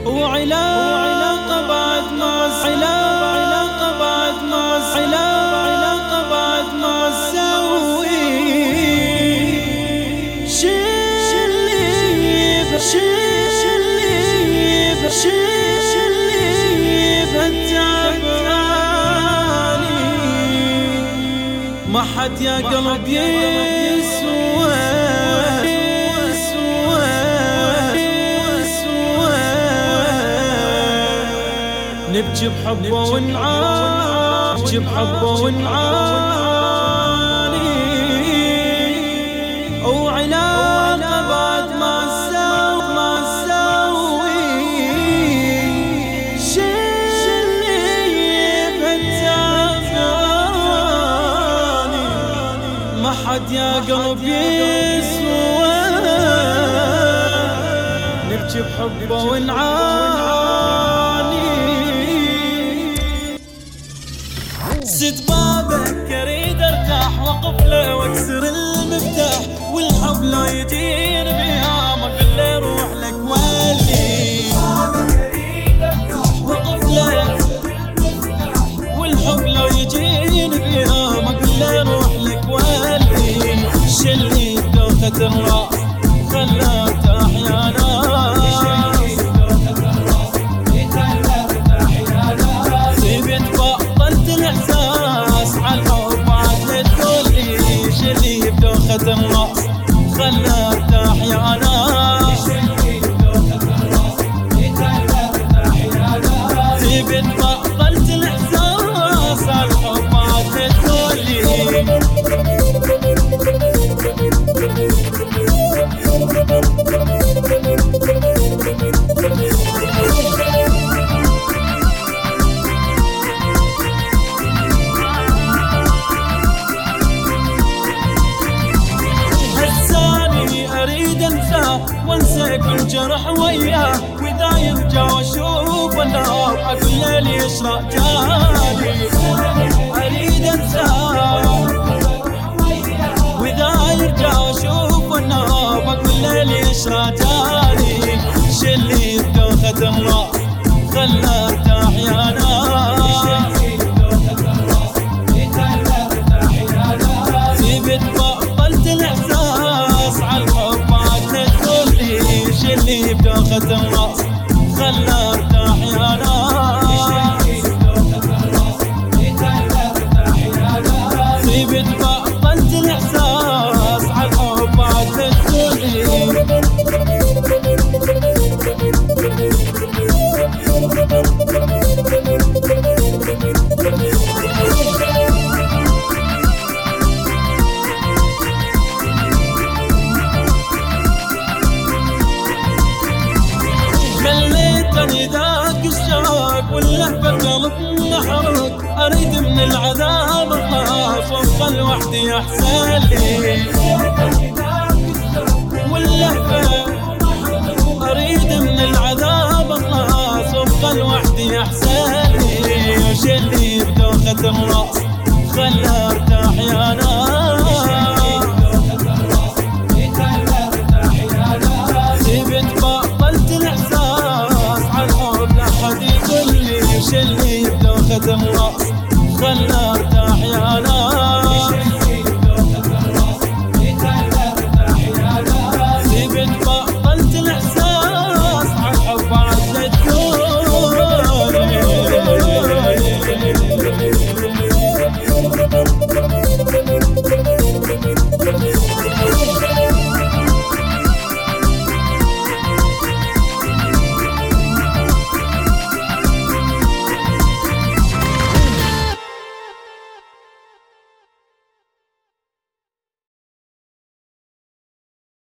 وعلاقة بعد ما علاقة بعد ما علاقة بعد ما سوي شليب التعباني ما حد يا قلب يسوى نبكي بحبه ونعاني نبكي بحبه ونعاني وعلاقة بعد ما سوي شليب التعباني ما حد يا قلب يسوى نبكي بحبه ونعاني سد بابك اريد ارتاح واقف له واكسر المفتاح والحب لا يجير بها ما اقول له روح لك ولي واقف له والحب لا يجير بها ما اقول له روح لك ولي شلي دوخة الراس خلى ارتاح يا ناس الراس خلى ارتاح يا ناس تبت بطلت الاحساس عالحب عاد تقولي وانسى كل جرح وياه واذا يرجع واشوف النار اقول له ليش رجالي اريد انساه واذا يرجع واشوف النار اقول له ليش رجالي شلي دوخة الراس خلى ارتاح يا ناس سيبت بطلت الاحساس عالحب شلي بدوخة الراس خلى ارتاح يا ناس سيبت بطلت الاحساس عالحب عاد تقولي مليتني ذاك الشوق واللهفة قلب محروق اريد من العذاب اخلاص وابقى لوحدي احسن لي واللهفة اريد من العذاب اخلاص وابقى لوحدي احسن لي وشلي بدوخة الراس خلى ارتاح يا ناس سيبت بطلت الاحساس عالحب لا حد يقول لي شلي بدوخة الراس خلى